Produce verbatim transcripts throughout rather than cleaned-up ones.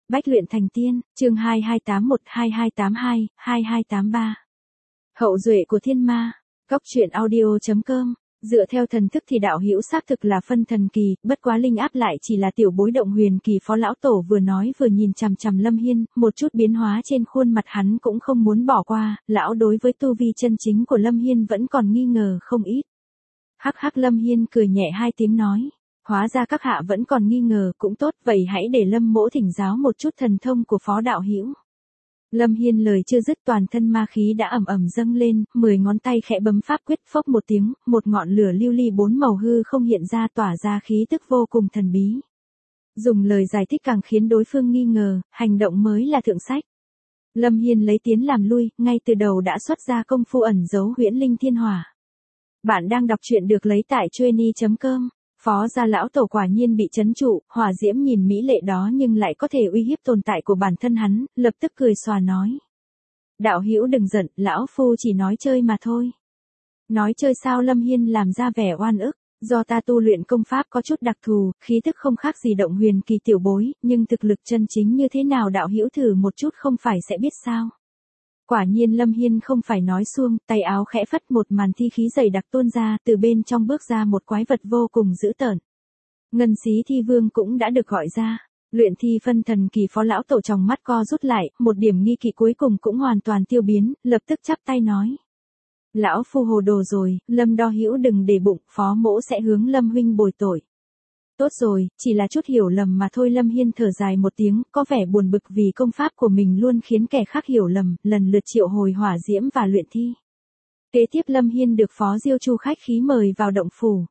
Bách luyện thành tiên, chương hai hai tám một hai hai tám hai, hai hai tám ba. Hậu duệ của thiên ma, góc truyện audio chấm com. Dựa theo thần thức thì đạo hữu xác thực là phân thần kỳ, bất quá linh áp lại chỉ là tiểu bối động huyền kỳ. Phó lão tổ vừa nói vừa nhìn chằm chằm Lâm Hiên, một chút biến hóa trên khuôn mặt hắn cũng không muốn bỏ qua, lão đối với tu vi chân chính của Lâm Hiên vẫn còn nghi ngờ không ít. Hắc hắc, Lâm Hiên cười nhẹ hai tiếng nói, hóa ra các hạ vẫn còn nghi ngờ, cũng tốt, vậy hãy để Lâm mỗ thỉnh giáo một chút thần thông của phó đạo hữu. Lâm Hiên lời chưa dứt, toàn thân ma khí đã ẩm ẩm dâng lên, mười ngón tay khẽ bấm pháp quyết, phốc một tiếng, một ngọn lửa lưu ly bốn màu hư không hiện ra, tỏa ra khí tức vô cùng thần bí. Dùng lời giải thích càng khiến đối phương nghi ngờ, hành động mới là thượng sách. Lâm Hiên lấy tiến làm lui, ngay từ đầu đã xuất ra công phu ẩn giấu huyễn linh thiên hỏa. Bạn đang đọc truyện được lấy tại chuyenny chấm com. Phó gia lão tổ quả nhiên bị trấn trụ, hỏa diễm nhìn mỹ lệ đó nhưng lại có thể uy hiếp tồn tại của bản thân hắn, lập tức cười xòa nói. Đạo hữu đừng giận, lão phu chỉ nói chơi mà thôi. Nói chơi sao? Lâm Hiên làm ra vẻ oan ức, do ta tu luyện công pháp có chút đặc thù, khí tức không khác gì động huyền kỳ tiểu bối, nhưng thực lực chân chính như thế nào đạo hữu thử một chút không phải sẽ biết sao. Quả nhiên Lâm Hiên không phải nói suông, tay áo khẽ phất, một màn thi khí dày đặc tuôn ra, từ bên trong bước ra một quái vật vô cùng dữ tợn. Ngân xí thi vương cũng đã được gọi ra. Luyện thi phân thần kỳ. Phó lão tổ trong mắt co rút lại, một điểm nghi kỵ cuối cùng cũng hoàn toàn tiêu biến, lập tức chắp tay nói. Lão phu hồ đồ rồi, Lâm đo hữu đừng để bụng, phó mỗ sẽ hướng Lâm huynh bồi tội. Tốt rồi, chỉ là chút hiểu lầm mà thôi. Lâm Hiên thở dài một tiếng, có vẻ buồn bực vì công pháp của mình luôn khiến kẻ khác hiểu lầm, lần lượt triệu hồi hỏa diễm và luyện thi. Kế tiếp Lâm Hiên được Phó Diêu Chu khách khí mời vào động phủ.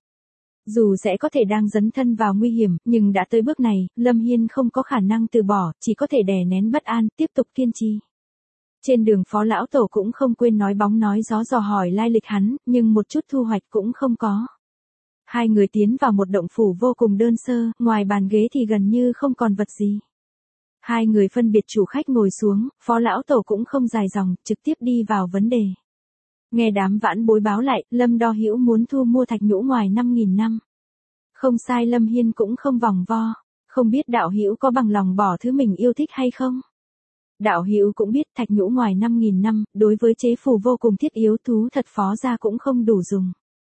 Dù sẽ có thể đang dấn thân vào nguy hiểm, nhưng đã tới bước này, Lâm Hiên không có khả năng từ bỏ, chỉ có thể đè nén bất an, tiếp tục kiên trì. Trên đường Phó lão tổ cũng không quên nói bóng nói gió dò hỏi lai lịch hắn, nhưng một chút thu hoạch cũng không có. Hai người tiến vào một động phủ vô cùng đơn sơ, ngoài bàn ghế thì gần như không còn vật gì. Hai người phân biệt chủ khách ngồi xuống, Phó lão tổ cũng không dài dòng, trực tiếp đi vào vấn đề. Nghe đám vãn bối báo lại, Lâm đo hữu muốn thu mua thạch nhũ ngoài năm nghìn năm. Không sai, Lâm Hiên cũng không vòng vo, không biết đạo hữu có bằng lòng bỏ thứ mình yêu thích hay không? Đạo hữu cũng biết thạch nhũ ngoài năm nghìn năm, đối với chế phù vô cùng thiết yếu, thú thật phó gia cũng không đủ dùng.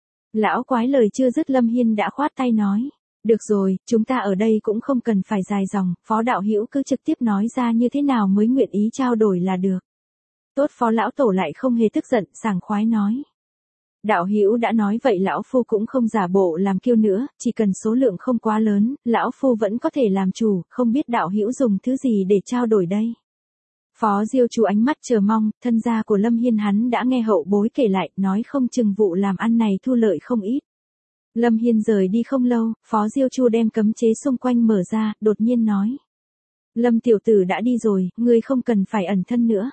Lão quái lời chưa dứt Lâm Hiên đã khoát tay nói. Được rồi, chúng ta ở đây cũng không cần phải dài dòng, Phó đạo hữu cứ trực tiếp nói ra như thế nào mới nguyện ý trao đổi là được. Tốt, Phó lão tổ lại không hề tức giận, sảng khoái nói. Đạo hữu đã nói vậy lão phu cũng không giả bộ làm kiêu nữa, chỉ cần số lượng không quá lớn, lão phu vẫn có thể làm chủ, không biết đạo hữu dùng thứ gì để trao đổi đây. Phó Diêu Chu ánh mắt chờ mong, thân gia của Lâm Hiên hắn đã nghe hậu bối kể lại, nói không chừng vụ làm ăn này thu lợi không ít. Lâm Hiên rời đi không lâu, Phó Diêu Chu đem cấm chế xung quanh mở ra, đột nhiên nói. Lâm tiểu tử đã đi rồi, ngươi không cần phải ẩn thân nữa.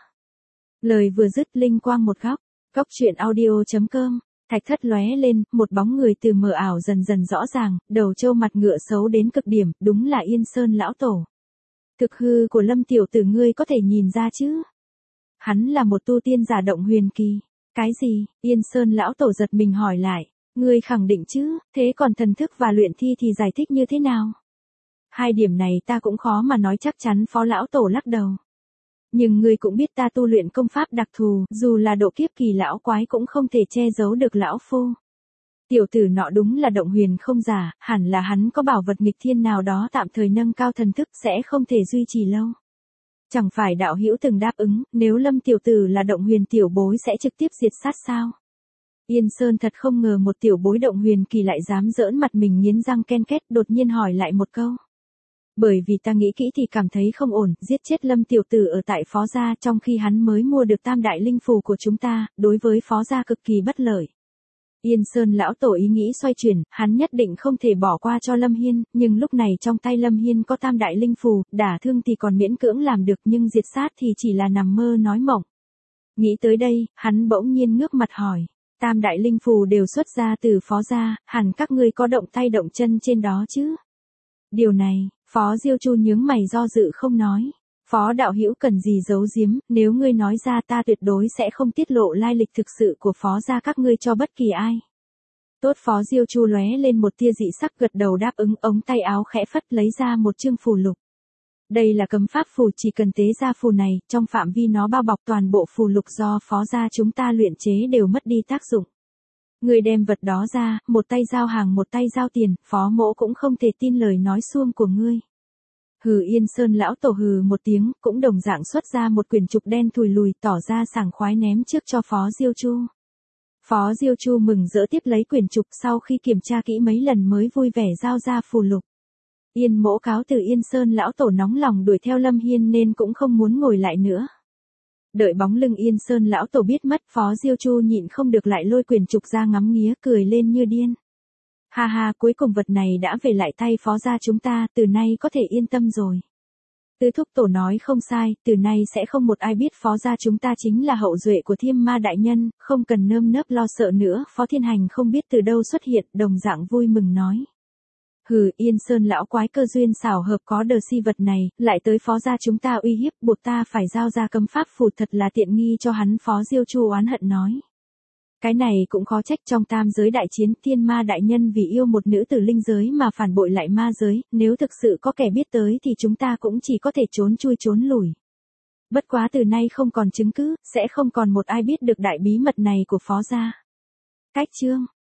Lời vừa dứt linh quang một góc, góc truyện audio chấm com, thạch thất lóe lên, một bóng người từ mờ ảo dần dần rõ ràng, đầu trâu mặt ngựa xấu đến cực điểm, đúng là Yên Sơn lão tổ. Thực hư của Lâm tiểu tử ngươi có thể nhìn ra chứ? Hắn là một tu tiên giả động huyền kỳ. Cái gì? Yên Sơn lão tổ giật mình hỏi lại. Ngươi khẳng định chứ, thế còn thần thức và luyện thi thì giải thích như thế nào? Hai điểm này ta cũng khó mà nói chắc chắn, Phó lão tổ lắc đầu. Nhưng ngươi cũng biết ta tu luyện công pháp đặc thù, dù là độ kiếp kỳ lão quái cũng không thể che giấu được lão phu. Tiểu tử nọ đúng là động huyền không giả, hẳn là hắn có bảo vật nghịch thiên nào đó tạm thời nâng cao thần thức, sẽ không thể duy trì lâu. Chẳng phải đạo hữu từng đáp ứng, nếu Lâm tiểu tử là động huyền tiểu bối sẽ trực tiếp diệt sát sao? Yên Sơn thật không ngờ một tiểu bối động huyền kỳ lại dám giỡn mặt mình, nghiến răng ken két, đột nhiên hỏi lại một câu. Bởi vì ta nghĩ kỹ thì cảm thấy không ổn, giết chết Lâm tiểu tử ở tại Phó gia trong khi hắn mới mua được tam đại linh phù của chúng ta, đối với Phó gia cực kỳ bất lợi. Yên Sơn lão tổ ý nghĩ xoay chuyển, hắn nhất định không thể bỏ qua cho Lâm Hiên, nhưng lúc này trong tay Lâm Hiên có tam đại linh phù, đả thương thì còn miễn cưỡng làm được nhưng diệt sát thì chỉ là nằm mơ nói mộng. Nghĩ tới đây, hắn bỗng nhiên ngước mặt hỏi, tam đại linh phù đều xuất ra từ Phó gia, hẳn các ngươi có động tay động chân trên đó chứ? Điều này, Phó Diêu Chu nhướng mày do dự không nói. Phó đạo hữu cần gì giấu giếm, nếu ngươi nói ra ta tuyệt đối sẽ không tiết lộ lai lịch thực sự của Phó gia các ngươi cho bất kỳ ai. Tốt, Phó Diêu Chu lóe lên một tia dị sắc gật đầu đáp ứng, ống tay áo khẽ phất lấy ra một chương phù lục. Đây là cấm pháp phù, chỉ cần tế ra phù này, trong phạm vi nó bao bọc toàn bộ phù lục do phó gia chúng ta luyện chế đều mất đi tác dụng. Người đem vật đó ra, một tay giao hàng một tay giao tiền, phó mỗ cũng không thể tin lời nói suông của ngươi. Hừ, Yên Sơn lão tổ hừ một tiếng, cũng đồng dạng xuất ra một quyển trục đen thùi lùi, tỏ ra sảng khoái ném trước cho Phó Diêu Chu. Phó Diêu Chu mừng rỡ tiếp lấy quyển trục, sau khi kiểm tra kỹ mấy lần mới vui vẻ giao ra phù lục. Yên mỗ cáo từ. Yên Sơn lão tổ nóng lòng đuổi theo Lâm Hiên nên cũng không muốn ngồi lại nữa. Đợi bóng lưng Yên Sơn lão tổ biết mất, Phó Diêu Chu nhịn không được lại lôi quyển trục ra ngắm nghía, cười lên như điên. Ha ha, cuối cùng vật này đã về lại tay phó gia chúng ta, từ nay có thể yên tâm rồi. Tứ thúc tổ nói không sai, từ nay sẽ không một ai biết phó gia chúng ta chính là hậu duệ của Thiêm Ma đại nhân, không cần nơm nớp lo sợ nữa. Phó Thiên Hành không biết từ đâu xuất hiện, đồng dạng vui mừng nói. Hừ, Yên Sơn lão quái cơ duyên xảo hợp có đờ si vật này, lại tới phó gia chúng ta uy hiếp, buộc ta phải giao ra cấm pháp phù, thật là tiện nghi cho hắn. Phó Diêu Chu oán hận nói. Cái này cũng khó trách, trong tam giới đại chiến, Thiên Ma đại nhân vì yêu một nữ tử linh giới mà phản bội lại ma giới, nếu thực sự có kẻ biết tới thì chúng ta cũng chỉ có thể trốn chui trốn lùi. Bất quá từ nay không còn chứng cứ, sẽ không còn một ai biết được đại bí mật này của phó gia. Cách chương